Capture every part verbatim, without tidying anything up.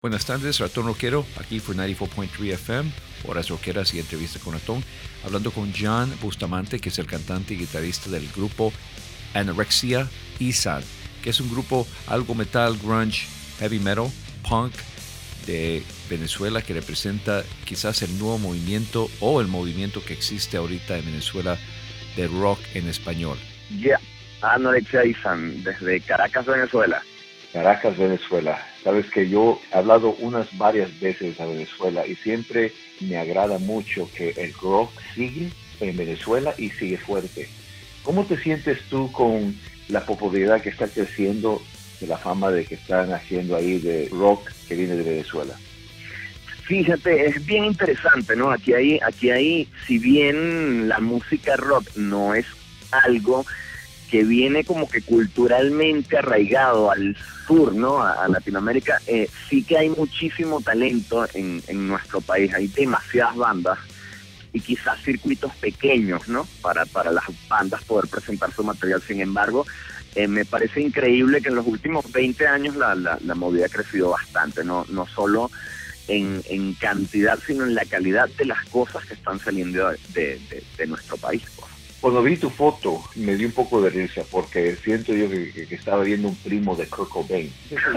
Buenas tardes, Ratón Rockero, aquí por noventa y cuatro punto tres F M, Horas Rockeras y Entrevista con Ratón, hablando con John Bustamante, que es el cantante y guitarrista del grupo Anorexia Isan, que es un grupo algo metal, grunge, heavy metal, punk de Venezuela, que representa quizás el nuevo movimiento o el movimiento que existe ahorita en Venezuela de rock en español. Ya, yeah. Anorexia Isan, desde Caracas, Venezuela. Caracas, Venezuela. Sabes que yo he hablado unas varias veces a Venezuela y siempre me agrada mucho que el rock sigue en Venezuela y sigue fuerte. ¿Cómo te sientes tú con la popularidad que está creciendo, de la fama de que están haciendo ahí de rock que viene de Venezuela? Fíjate, es bien interesante, ¿no? Aquí hay, aquí hay, si bien la música rock no es algo que viene como que culturalmente arraigado al sur, ¿no? A, a Latinoamérica, eh, sí que hay muchísimo talento en, en nuestro país. Hay demasiadas bandas y quizás circuitos pequeños, ¿no? Para, para las bandas poder presentar su material. Sin embargo, eh, me parece increíble que en los últimos veinte años la, la, la movida ha crecido bastante, no, no solo en, en cantidad, sino en la calidad de las cosas que están saliendo de, de, de, de nuestro país, pues. Cuando vi tu foto, me dio un poco de risa, porque siento yo que, que, que estaba viendo un primo de Kurt Cobain.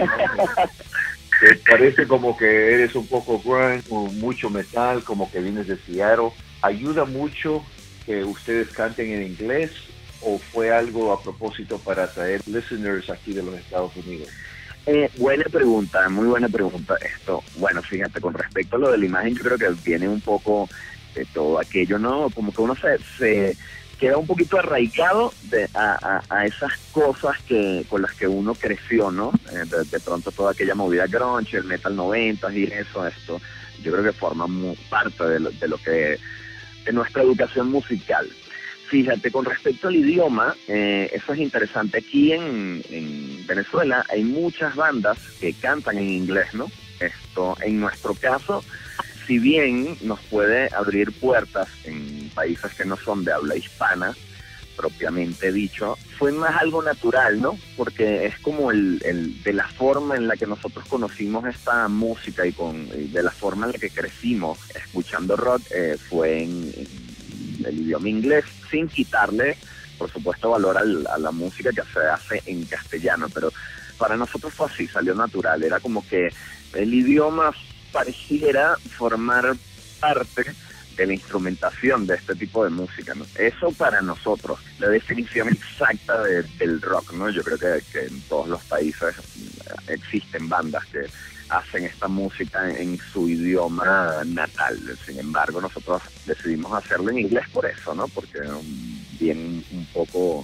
Que parece como que eres un poco grunge, mucho metal, como que vienes de Seattle. ¿Ayuda mucho que ustedes canten en inglés o fue algo a propósito para atraer listeners aquí de los Estados Unidos? Eh, buena pregunta, muy buena pregunta esto. Bueno, fíjate, con respecto a lo de la imagen, yo creo que viene un poco de todo aquello, ¿no? Como que uno se... se queda un poquito arraigado de, a, a, a esas cosas que con las que uno creció, ¿no? Eh, de, de pronto toda aquella movida grunge, el metal noventa y eso, esto, yo creo que forma muy parte de lo, de lo que, de nuestra educación musical. Fíjate, con respecto al idioma, eh, eso es interesante. Aquí en, en Venezuela hay muchas bandas que cantan en inglés, ¿no? Esto, en nuestro caso, si bien nos puede abrir puertas en países que no son de habla hispana, propiamente dicho, fue más algo natural, ¿no? Porque es como el, el de la forma en la que nosotros conocimos esta música y, con, y de la forma en la que crecimos escuchando rock, eh, fue en, en el idioma inglés, sin quitarle, por supuesto, valor al, a la música que se hace en castellano, pero para nosotros fue así, salió natural, era como que el idioma pareciera formar parte de la instrumentación de este tipo de música, ¿no? Eso para nosotros, la definición exacta de, del rock, ¿no? Yo creo que, que en todos los países existen bandas que hacen esta música en, en su idioma natal. Sin embargo, nosotros decidimos hacerlo en inglés por eso, ¿no? Porque um, bien un poco...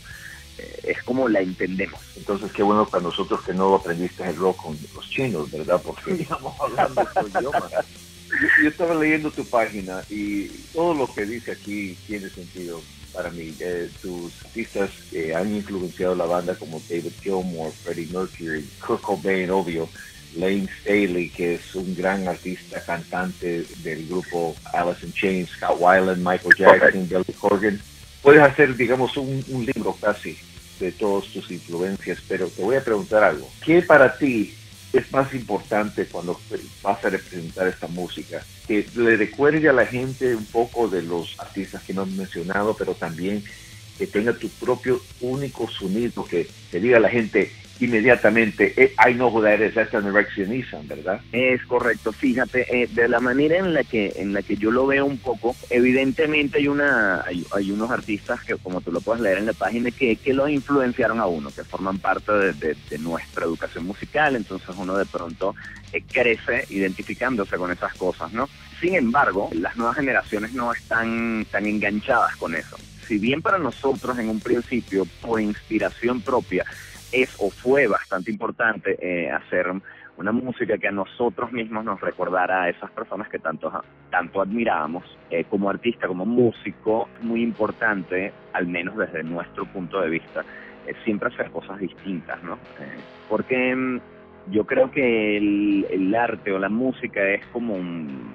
es como la entendemos. Entonces, qué bueno para nosotros que no aprendiste el rock con los chinos, ¿verdad? Porque estamos hablando de su idioma. Yo, yo estaba leyendo tu página y todo lo que dice aquí tiene sentido para mí. Eh, tus artistas que han influenciado la banda como David Gilmour, Freddie Mercury, Kurt Cobain, obvio, Lane Staley, que es un gran artista, cantante del grupo Alice in Chains, Scott Weiland, Michael Jackson, okay. Billy Corgan. Puedes hacer, digamos, un, un libro casi de todas tus influencias, pero te voy a preguntar algo. ¿Qué para ti es más importante cuando vas a representar esta música? Que le recuerde a la gente un poco de los artistas que no han mencionado, pero también que tenga tu propio único sonido, que te diga a la gente inmediatamente, eh, I know who that is, that's Anorexia Isan, ¿verdad? Es correcto, fíjate, eh, de la manera en la que en la que yo lo veo un poco, evidentemente hay una hay, hay unos artistas que, como tú lo puedes leer en la página, que, que los influenciaron a uno, que forman parte de, de, de nuestra educación musical, entonces uno de pronto eh, crece identificándose con esas cosas, ¿no? Sin embargo, las nuevas generaciones no están tan enganchadas con eso. Si bien para nosotros en un principio, por inspiración propia, es o fue bastante importante eh, hacer una música que a nosotros mismos nos recordara a esas personas que tanto, tanto admirábamos, eh, como artista, como músico, muy importante, al menos desde nuestro punto de vista, eh, siempre hacer cosas distintas, ¿no? Eh, porque yo creo que el, el arte o la música es como un,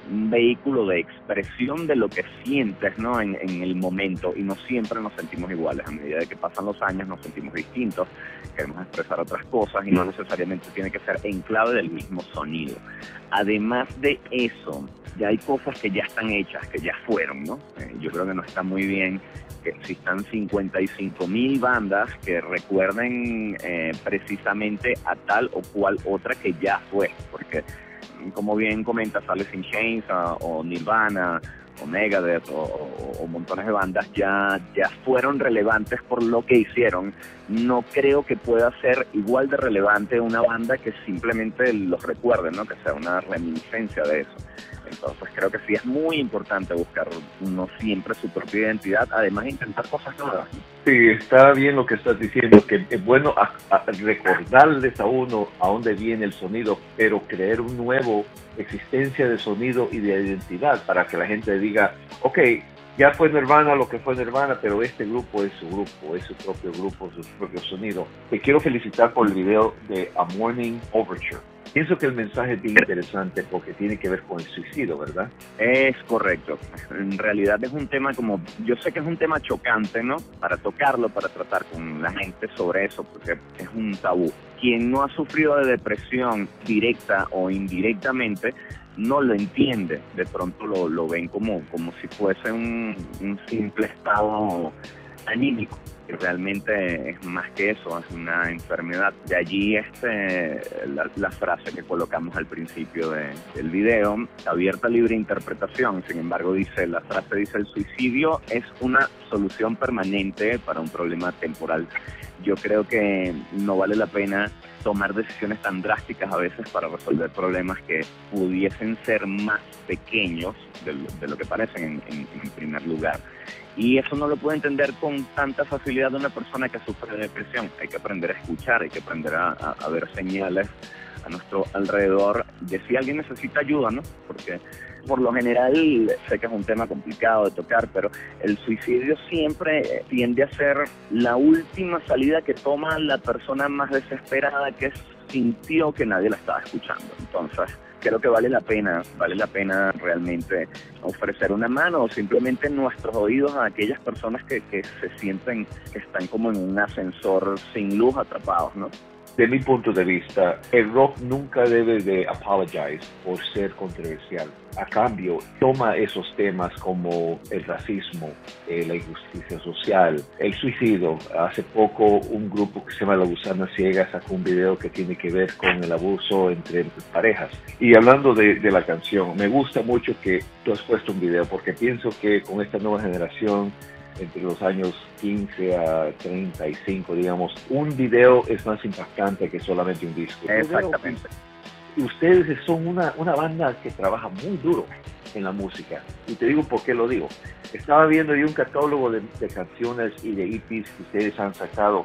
un vehículo de expresión de lo que sientes, ¿no? En, en el momento, y no siempre nos sentimos iguales. A medida de que pasan los años nos sentimos distintos, queremos expresar otras cosas y no necesariamente tiene que ser en clave del mismo sonido. Además de eso, ya hay cosas que ya están hechas, que ya fueron, ¿no? Eh, yo creo que no está muy bien que existan cincuenta y cinco mil bandas que recuerden eh, precisamente a tal o cual otra que ya fue, porque como bien comenta Alice in Chains uh, o Nirvana o Megadeth o, o, o montones de bandas ya, ya fueron relevantes por lo que hicieron. No creo que pueda ser igual de relevante una banda que simplemente los recuerde, ¿no? Que sea una reminiscencia de eso. Entonces creo que sí es muy importante buscar no siempre su propia identidad, además de intentar cosas nuevas. Sí, está bien lo que estás diciendo, que es bueno a, a recordarles a uno a dónde viene el sonido, pero crear un nuevo existencia de sonido y de identidad para que la gente diga, ok, ya fue Nirvana lo que fue Nirvana, pero este grupo es su grupo, es su propio grupo, su propio sonido. Te quiero felicitar por el video de A Morning Overture. Pienso que el mensaje es bien interesante porque tiene que ver con el suicidio, ¿verdad? Es correcto. En realidad es un tema como, yo sé que es un tema chocante, ¿no? Para tocarlo, para tratar con la gente sobre eso, porque es un tabú. Quien no ha sufrido de depresión directa o indirectamente, no lo entiende. De pronto lo, lo ven como, como si fuese un, un simple estado anímico. Y realmente es más que eso, es una enfermedad. De allí este, la, la frase que colocamos al principio de, del video, abierta libre interpretación. Sin embargo, dice la frase dice: el suicidio es una solución permanente para un problema temporal. Yo creo que no vale la pena tomar decisiones tan drásticas a veces para resolver problemas que pudiesen ser más pequeños de lo, de lo que parecen en, en, en primer lugar. Y eso no lo puede entender con tanta facilidad de una persona que sufre de depresión. Hay que aprender a escuchar, hay que aprender a, a, a ver señales a nuestro alrededor de si alguien necesita ayuda, ¿no? Porque por lo general sé que es un tema complicado de tocar, pero el suicidio siempre tiende a ser la última salida que toma la persona más desesperada, que sintió que nadie la estaba escuchando. Entonces, creo que vale la pena, vale la pena realmente ofrecer una mano o simplemente nuestros oídos a aquellas personas que, que se sienten que están como en un ascensor sin luz, atrapados, ¿no? De mi punto de vista, el rock nunca debe de apologize por ser controversial. A cambio, toma esos temas como el racismo, eh, la injusticia social, el suicidio. Hace poco un grupo que se llama La Gusana Ciega sacó un video que tiene que ver con el abuso entre parejas. Y hablando de, de la canción, me gusta mucho que tú has puesto un video porque pienso que con esta nueva generación, entre los años quince a treinta y cinco, digamos, un video es más impactante que solamente un disco. Exactamente. Y ustedes son una, una banda que trabaja muy duro en la música. Y te digo por qué lo digo. Estaba viendo yo un catálogo de, de canciones y de E Pes que ustedes han sacado.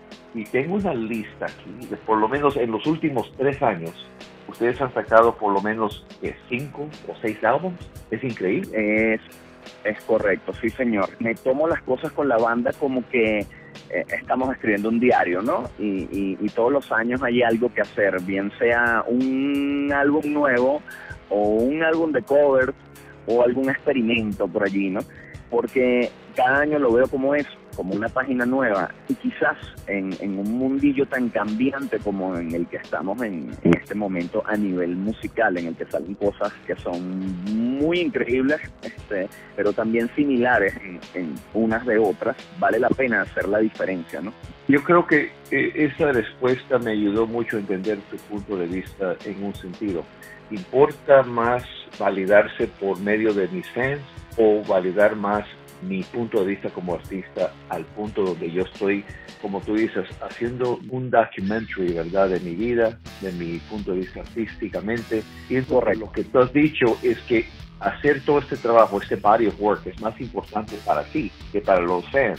Y tengo una lista aquí, de por lo menos en los últimos tres años, ustedes han sacado por lo menos eh, cinco o seis álbumes. Es increíble. Es... Es correcto, sí señor. Me tomo las cosas con la banda como que eh, estamos escribiendo un diario, ¿no? Y, y, y todos los años hay algo que hacer, bien sea un álbum nuevo o un álbum de covers o algún experimento por allí, ¿no? Porque cada año lo veo como eso, como una página nueva, y quizás en, en un mundillo tan cambiante como en el que estamos en, en este momento a nivel musical, en el que salen cosas que son muy increíbles, este, pero también similares en, en unas de otras, vale la pena hacer la diferencia, ¿no? Yo creo que eh, esa respuesta me ayudó mucho a entender tu punto de vista en un sentido. ¿Importa más validarse por medio de mis fans o validar más mi punto de vista como artista al punto donde yo estoy, como tú dices, haciendo un documentary, ¿verdad?, de mi vida, de mi punto de vista artísticamente? Y es correcto. Lo que tú has dicho es que hacer todo este trabajo, este body of work, es más importante para ti que para los fans.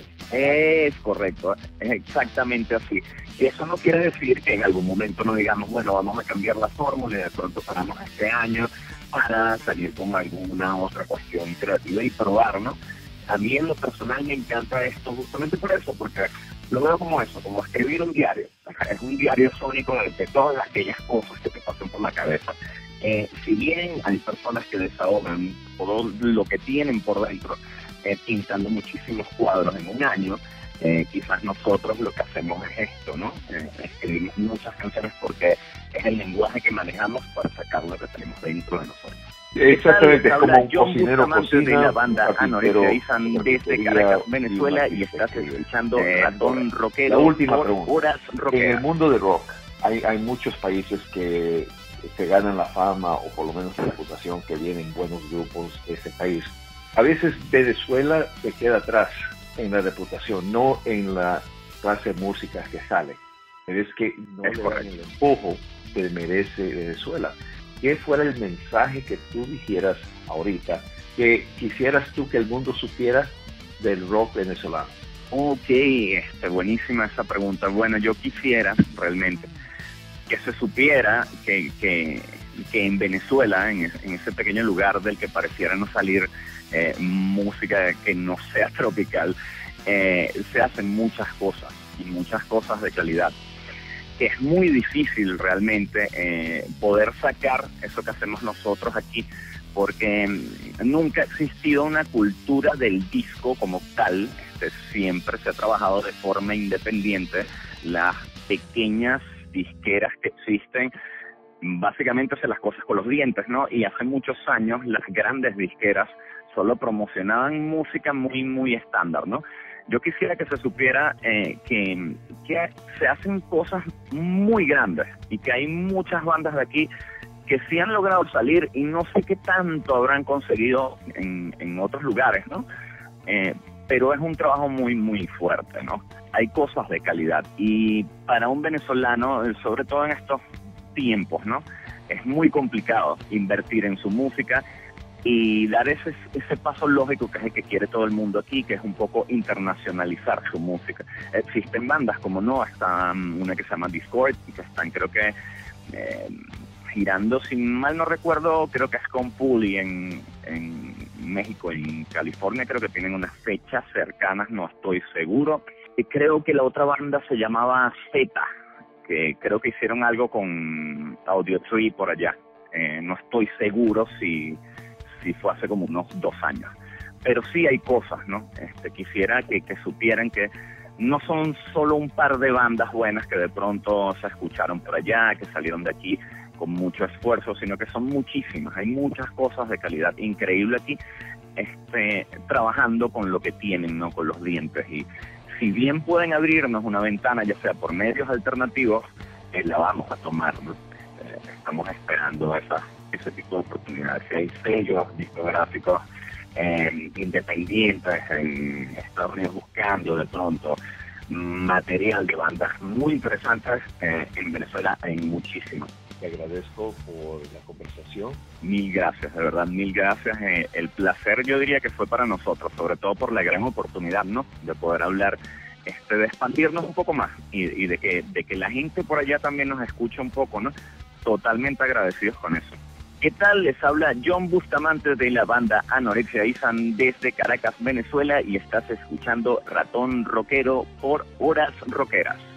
Es correcto, es exactamente así. Y eso no quiere decir que en algún momento no digamos, bueno, vamos a cambiar la fórmula y de pronto paramos este año para salir con alguna otra cuestión creativa y probar, ¿no? A mí en lo personal me encanta esto justamente por eso, porque lo veo como eso, como escribir un diario. Es un diario sónico de, de todas aquellas cosas que te pasan por la cabeza. eh, si bien hay personas que desahogan todo lo que tienen por dentro, eh, pintando muchísimos cuadros en un año, eh, quizás nosotros lo que hacemos es esto, ¿no? Eh, escribimos muchas canciones porque es el lenguaje que manejamos para sacar lo que tenemos dentro de nosotros. Exactamente, es como un John cocinero Bustamante cocina, de la banda un Anorexia y carpintero, San desde Caracas, Venezuela, y estás escuchando Eh, Ratón Rockero La última por pregunta. Horas En Rockeras. el mundo de rock hay, hay muchos países que se ganan la fama o por lo menos la reputación que vienen buenos grupos de ese país. A veces Venezuela se queda atrás en la reputación, no en la clase de música que sale. Pero es que no Es le correcto. dan el empujo que merece Venezuela. ¿Qué fuera el mensaje que tú dijeras ahorita, que quisieras tú que el mundo supiera del rock venezolano? Ok, este, buenísima esa pregunta. Bueno, yo quisiera realmente que se supiera que, que, que en Venezuela, en, en ese pequeño lugar del que pareciera no salir eh, música que no sea tropical, eh, se hacen muchas cosas, y muchas cosas de calidad. Que es muy difícil realmente eh, poder sacar eso que hacemos nosotros aquí, porque nunca ha existido una cultura del disco como tal. Este, siempre se ha trabajado de forma independiente. Las pequeñas disqueras que existen básicamente hacen las cosas con los dientes, ¿no? Y hace muchos años las grandes disqueras solo promocionaban música muy, muy estándar, ¿no? Yo quisiera que se supiera eh, que, que se hacen cosas muy grandes y que hay muchas bandas de aquí que sí han logrado salir y no sé qué tanto habrán conseguido en, en otros lugares, ¿no? Eh, pero es un trabajo muy, muy fuerte, ¿no? Hay cosas de calidad y para un venezolano, sobre todo en estos tiempos, ¿no? Es muy complicado invertir en su música y dar ese, ese paso lógico que es el que quiere todo el mundo aquí, que es un poco internacionalizar su música. Existen bandas como no, está una que se llama Discord, y que están creo que eh, girando, si mal no recuerdo, creo que es con Puli en, en México, en California, creo que tienen unas fechas cercanas, no estoy seguro. Y creo que la otra banda se llamaba Z, que creo que hicieron algo con Audio Tree por allá. Eh, no estoy seguro si... si fue hace como unos dos años. Pero sí hay cosas, ¿no? Este, quisiera que, que supieran que no son solo un par de bandas buenas que de pronto se escucharon por allá, que salieron de aquí con mucho esfuerzo, sino que son muchísimas. Hay muchas cosas de calidad increíble aquí, este, trabajando con lo que tienen, ¿no? Con los dientes. Y si bien pueden abrirnos una ventana, ya sea por medios alternativos, eh, la vamos a tomar, ¿no? Eh, estamos esperando esa ese tipo de oportunidades. Si hay sellos discográficos eh, independientes en Estados Unidos buscando de pronto material de bandas muy interesantes, eh, en Venezuela hay muchísimas. Te agradezco por la conversación. Mil gracias, de verdad, mil gracias. Eh, el placer yo diría que fue para nosotros, sobre todo por la gran oportunidad, ¿no? De poder hablar, este, de expandirnos un poco más y, y de que de que la gente por allá también nos escuche un poco, ¿no? Totalmente agradecidos con eso. ¿Qué tal? Les habla John Bustamante de la banda Anorexia y San desde Caracas, Venezuela, y estás escuchando Ratón Rockero por Horas Rockeras.